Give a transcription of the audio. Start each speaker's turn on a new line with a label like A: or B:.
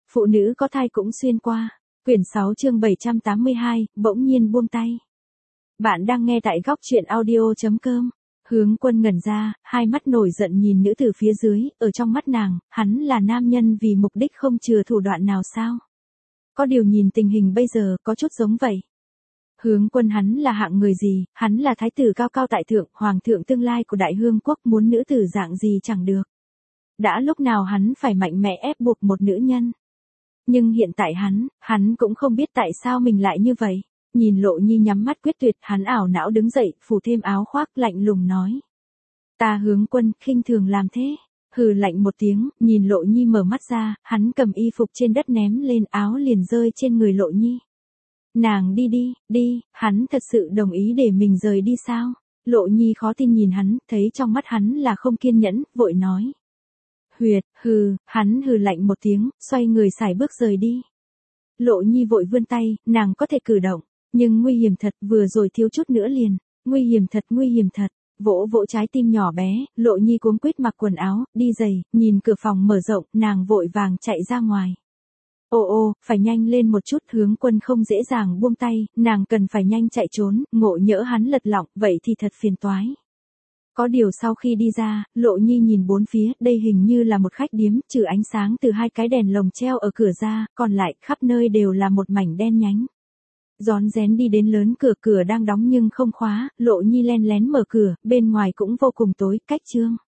A: Phụ nữ có thai cũng xuyên qua. Quyển 6 chương 782, bỗng nhiên buông tay. Bạn đang nghe tại góc truyện audio.com. Hướng Quân ngẩn ra, hai mắt nổi giận nhìn nữ từ phía dưới, ở trong mắt nàng, hắn là nam nhân vì mục đích không chừa thủ đoạn nào sao? Có điều nhìn tình hình bây giờ, có chút giống vậy. Hướng Quân hắn là hạng người gì, hắn là thái tử cao cao tại thượng, hoàng thượng tương lai của đại hương quốc, muốn nữ tử dạng gì chẳng được. Đã lúc nào hắn phải mạnh mẽ ép buộc một nữ nhân. Nhưng hiện tại hắn cũng không biết tại sao mình lại như vậy. Nhìn Lộ Nhi nhắm mắt quyết tuyệt, hắn ảo não đứng dậy, phủ thêm áo khoác, lạnh lùng nói. Ta Hướng Quân, khinh thường làm thế. Hừ lạnh một tiếng, nhìn Lộ Nhi mở mắt ra, hắn cầm y phục trên đất ném lên, áo liền rơi trên người Lộ Nhi. Nàng đi, hắn thật sự đồng ý để mình rời đi sao? Lộ Nhi khó tin nhìn hắn, thấy trong mắt hắn là không kiên nhẫn, vội nói. Hắn hừ lạnh một tiếng, xoay người sải bước rời đi. Lộ Nhi vội vươn tay, nàng có thể cử động, nhưng nguy hiểm thật, vừa rồi thiếu chút nữa liền, nguy hiểm thật, vỗ vỗ trái tim nhỏ bé, Lộ Nhi cuống quýt mặc quần áo, đi giày, nhìn cửa phòng mở rộng, nàng vội vàng chạy ra ngoài. Ô, phải nhanh lên một chút, Hướng Quân không dễ dàng buông tay, nàng cần phải nhanh chạy trốn, ngộ nhỡ hắn lật lọng, vậy thì thật phiền toái. Có điều sau khi đi ra, Lộ Nhi nhìn bốn phía, đây hình như là một khách điếm, trừ ánh sáng từ hai cái đèn lồng treo ở cửa ra, còn lại khắp nơi đều là một mảnh đen nhánh. Rón rén đi đến lớn cửa đang đóng nhưng không khóa, Lộ Nhi len lén mở cửa, bên ngoài cũng vô cùng tối, cách chương.